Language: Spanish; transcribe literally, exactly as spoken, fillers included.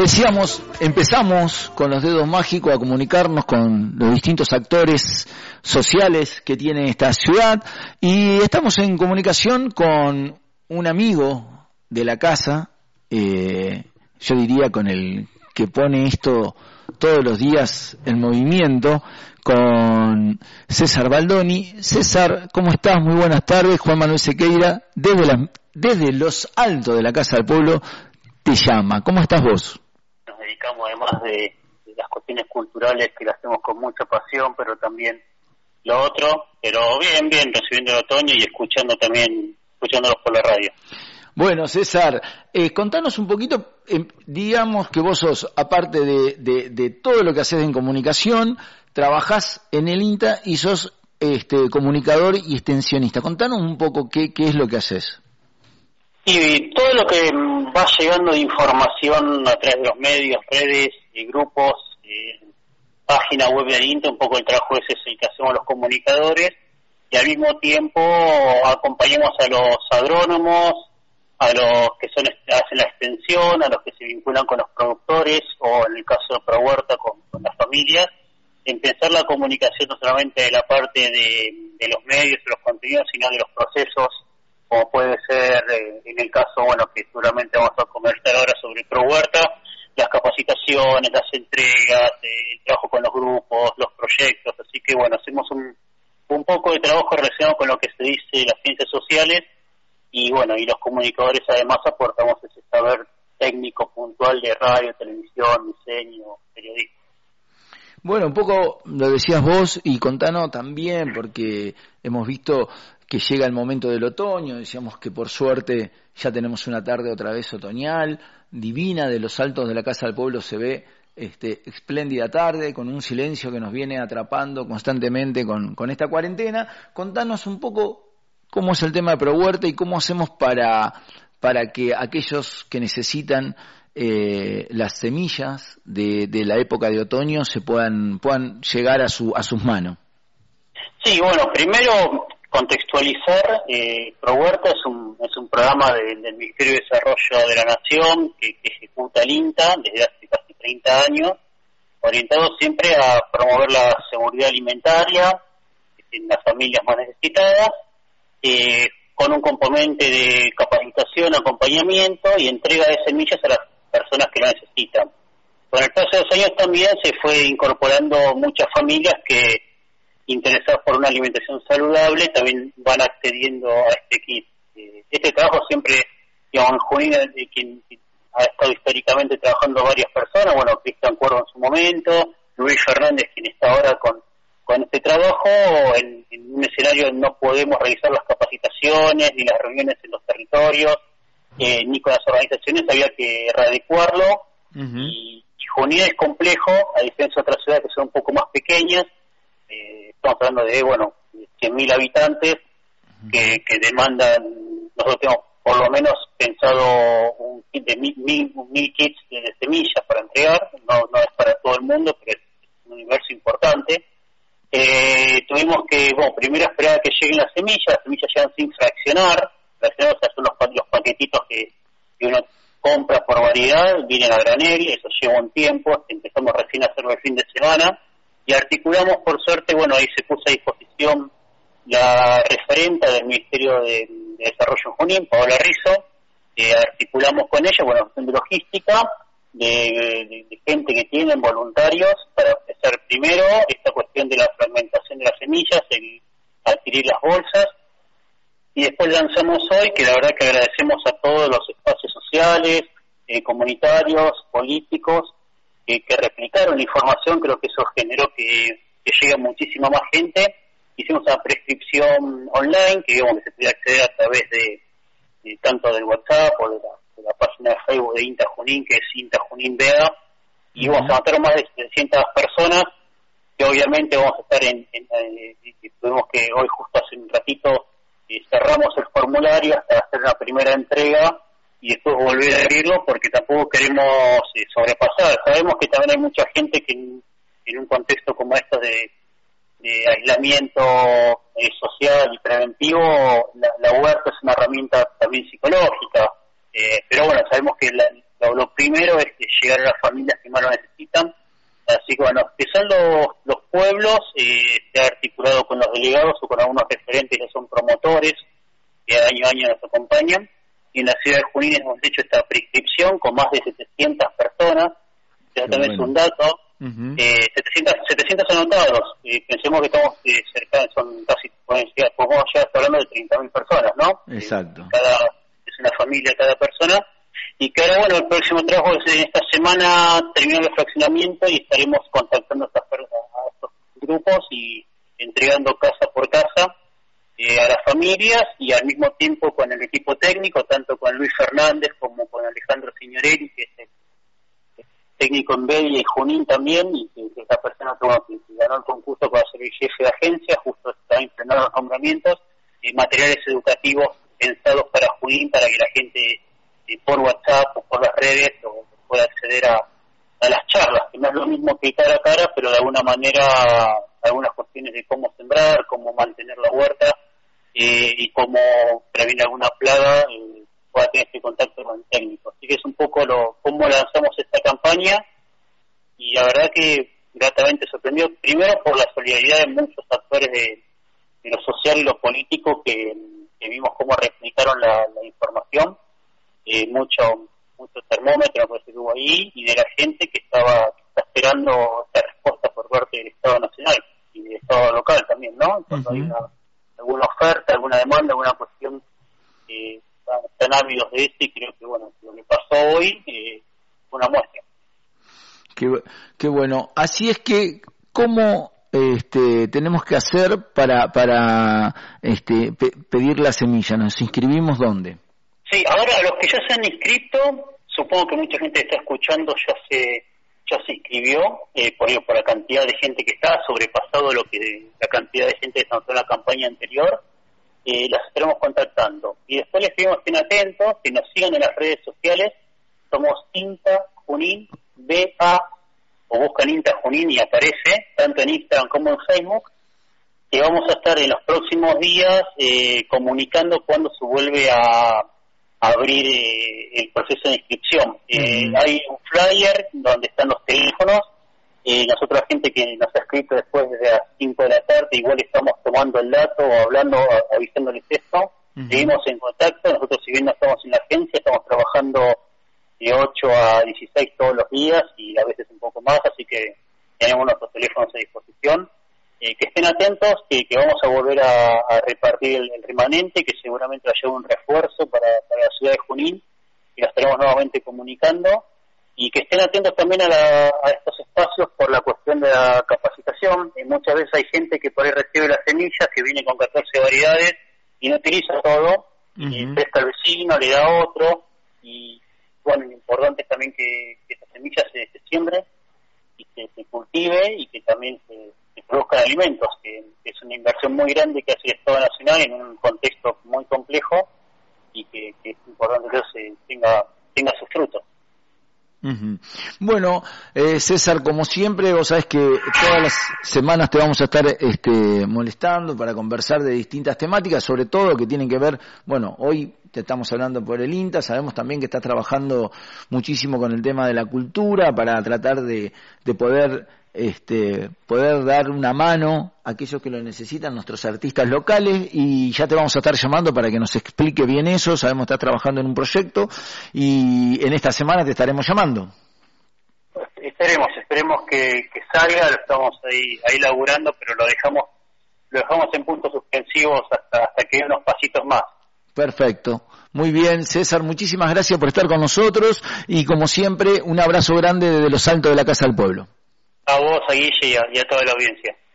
decíamos, empezamos con los dedos mágicos a comunicarnos con los distintos actores sociales que tiene esta ciudad y estamos en comunicación con un amigo de la casa, eh, yo diría con el que pone esto todos los días en movimiento, con César Baldoni. César, ¿cómo estás? Muy buenas tardes. Juan Manuel Sequeira, desde, la, desde los altos de la Casa del Pueblo, te llama. ¿Cómo estás vos? Nos dedicamos además de, de las cuestiones culturales que las hacemos con mucha pasión, pero también lo otro, pero bien, bien, recibiendo el otoño y escuchando también, escuchándolos por la radio. Bueno, César, eh, contanos un poquito, eh, digamos que vos sos, aparte de, de, de todo lo que haces en comunicación, trabajás en el INTA y sos este, comunicador y extensionista. Contanos un poco qué, qué es lo que haces. Y todo lo que va llegando de información a través de los medios, redes, y grupos, eh, página web del INTA, un poco el trabajo ese es el que hacemos los comunicadores, y al mismo tiempo acompañamos a los agrónomos, a los que son hacen la extensión, a los que se vinculan con los productores, o en el caso de ProHuerta con, con las familias, en pensar la comunicación no solamente de la parte de, de los medios, de los contenidos, sino de los procesos, como puede ser, eh, en el caso, bueno, que seguramente vamos a conversar ahora sobre ProHuerta, las capacitaciones, las entregas, eh, el trabajo con los grupos, los proyectos, así que bueno, hacemos un, un poco de trabajo relacionado con lo que se dice las ciencias sociales, y bueno, y los comunicadores además aportamos ese saber técnico puntual de radio, televisión, diseño, periodismo. Bueno, un poco lo decías vos y contanos también, porque hemos visto que llega el momento del otoño, decíamos que por suerte ya tenemos una tarde otra vez otoñal, divina, de los altos de la Casa del Pueblo se ve este, espléndida tarde, con un silencio que nos viene atrapando constantemente con, con esta cuarentena. Contanos un poco cómo es el tema de ProHuerta y cómo hacemos para, para que aquellos que necesitan eh, las semillas de, de la época de otoño se puedan, puedan llegar a, su, a sus manos. Sí, bueno, primero contextualizar, eh, ProHuerta es un, es un programa de, del Ministerio de Desarrollo de la Nación que, que ejecuta el INTA desde hace casi treinta años, orientado siempre a promover la seguridad alimentaria en las familias más necesitadas, eh, con un componente de capacitación, acompañamiento y entrega de semillas a las personas que lo necesitan. Con el paso de los años también se fue incorporando muchas familias que, interesadas por una alimentación saludable, también van accediendo a este kit. Eh, este trabajo siempre, digamos, en Junín, eh, quien ha estado históricamente trabajando varias personas, bueno, Cristian Cuervo en su momento, Luis Fernández, quien está ahora con con este trabajo, en, en un escenario no podemos realizar las capacitaciones ni las reuniones en los territorios, eh, ni con las organizaciones, había que readecuarlo, uh-huh. y, y Junín es complejo, a diferencia de otras ciudades que son un poco más pequeñas, eh, estamos hablando de, bueno, cien mil habitantes, uh-huh. que, que demandan, nosotros tenemos por lo menos pensado un kit de mil, mil, mil kits de semillas para entregar, no, no es para todo el mundo, pero es un universo importante. Eh, tuvimos que, bueno, primero esperar a que lleguen las semillas, las semillas llegan sin fraccionar, fraccionar, o sea, son los, los paquetitos que, que uno compra por variedad, vienen a granel, eso lleva un tiempo, empezamos recién a hacerlo el fin de semana, y articulamos, por suerte, bueno, ahí se puso a disposición la referenta del Ministerio de, de Desarrollo en Junín, Paola Rizzo, eh, articulamos con ella, bueno, cuestión de logística, De, de, de gente que tienen voluntarios para empezar primero esta cuestión de la fragmentación de las semillas, el adquirir las bolsas, y después lanzamos hoy, que la verdad que agradecemos a todos los espacios sociales, eh, comunitarios, políticos, eh, que replicaron la información. Creo que eso generó que, que llegue muchísima más gente. Hicimos una prescripción online, que digamos que se puede acceder a través de, de tanto del WhatsApp o de la de la página de Facebook de INTA Junín, que es INTA Junín B A, y vamos a matar más de setecientas personas, que obviamente vamos a estar en, en, en, en tuvimos que hoy justo hace un ratito eh, cerramos el formulario hasta hacer la primera entrega y después volver a abrirlo, porque tampoco queremos eh, sobrepasar. Sabemos que también hay mucha gente que en, en un contexto como este de, de aislamiento eh, social y preventivo, la, la huerta es una herramienta también psicológica. Eh, pero bueno, sabemos que la, Lo, lo primero es que llegar a las familias que más lo necesitan. Así que bueno, que son los, los pueblos, eh, se ha articulado con los delegados o con algunos referentes que son promotores, que año a año nos acompañan. Y en la ciudad de Junín hemos hecho esta prescripción con más de setecientas personas. Eso también bueno. Es un dato. Uh-huh. eh, setecientos, setecientos anotados. Eh, pensemos que estamos eh, cerca, son casi, podemos ya estar hablando de treinta mil personas, ¿no? Exacto. Eh, cada, es una familia cada persona. Y que ahora, bueno, el próximo trabajo es en esta semana, termina el fraccionamiento y estaremos contactando a, estas, a estos grupos y entregando casa por casa eh, a las familias y al mismo tiempo con el equipo técnico, tanto con Luis Fernández como con Alejandro Signorelli, que es el, el técnico en Bedia y Junín también, y que, que esta persona que, bueno, que ganó el concurso para ser el jefe de agencia, justo está enfrenando los nombramientos, eh, materiales educativos pensados para Junín, para que la gente eh, por WhatsApp o por las redes o pueda acceder a, a las charlas, que no es lo mismo que cara a cara, pero de alguna manera algunas cuestiones de cómo sembrar, cómo mantener la huerta eh, y cómo prevenir alguna plaga, eh, pueda tener este contacto con el técnico. Así que es un poco lo cómo lanzamos esta campaña y la verdad que gratamente sorprendió, primero por la solidaridad de muchos actores de, de lo social y lo político que, que vimos cómo replicaron la, la información, eh, mucho mucho termómetro que hubo ahí y de la gente que estaba que está esperando esta respuesta por parte del Estado Nacional y del Estado local también, ¿no? Cuando uh-huh. hay una, alguna oferta, alguna demanda, alguna cuestión, eh, están ávidos de esto y creo que, bueno, lo que pasó hoy eh, fue una muestra. Qué, qué bueno. Así es que, ¿cómo este, tenemos que hacer para para este, pe- pedir la semilla? ¿Nos inscribimos dónde? Sí, ahora los que ya se han inscrito, supongo que mucha gente que está escuchando ya se ya se inscribió, eh, por ello, por la cantidad de gente que está, sobrepasado lo que la cantidad de gente que se anotó en la campaña anterior, eh, las estaremos contactando. Y después les pedimos que estén atentos, que nos sigan en las redes sociales, somos INTA Junín, B A, o buscan INTA Junín y aparece, tanto en Instagram como en Facebook, que vamos a estar en los próximos días eh, comunicando cuando se vuelve a abrir eh, el proceso de inscripción. Eh, uh-huh. Hay un flyer donde están los teléfonos, eh, nosotros la gente que nos ha escrito después de las cinco de la tarde, igual estamos tomando el dato o hablando, avisándoles esto, uh-huh. Seguimos en contacto, nosotros si bien no estamos en la agencia, estamos trabajando de ocho a dieciséis todos los días y a veces un poco más, así que tenemos nuestros teléfonos a disposición. Eh, que estén atentos, que, que vamos a volver a, a repartir el, el remanente, que seguramente va a llevar un refuerzo para, para la ciudad de Junín, y la estaremos nuevamente comunicando, y que estén atentos también a, la, a estos espacios por la cuestión de la capacitación. Eh, muchas veces hay gente que por ahí recibe las semillas, que viene con catorce variedades, y no utiliza todo, uh-huh. y presta al vecino, le da otro, y bueno, lo importante es también que, que estas semillas se, se siembren, y que se cultive, y que también se que produzcan alimentos, que, que es una inversión muy grande que hace el Estado Nacional en un contexto muy complejo y que, que es importante que se tenga, tenga sus frutos. Uh-huh. Bueno, eh, César, como siempre, vos sabés que todas las semanas te vamos a estar este, molestando para conversar de distintas temáticas, sobre todo que tienen que ver, bueno, hoy te estamos hablando por el INTA, sabemos también que estás trabajando muchísimo con el tema de la cultura para tratar de, de poder este poder dar una mano a aquellos que lo necesitan, nuestros artistas locales, y ya te vamos a estar llamando para que nos explique bien eso. Sabemos que estás trabajando en un proyecto y en esta semana te estaremos llamando. Esperemos, esperemos que, que salga, lo estamos ahí ahí laburando, pero lo dejamos lo dejamos en puntos suspensivos hasta hasta que dé unos pasitos más. Perfecto. Muy bien, César, muchísimas gracias por estar con nosotros y como siempre un abrazo grande desde los altos de la Casa del Pueblo. A vos, a Guille y a, y a toda la audiencia.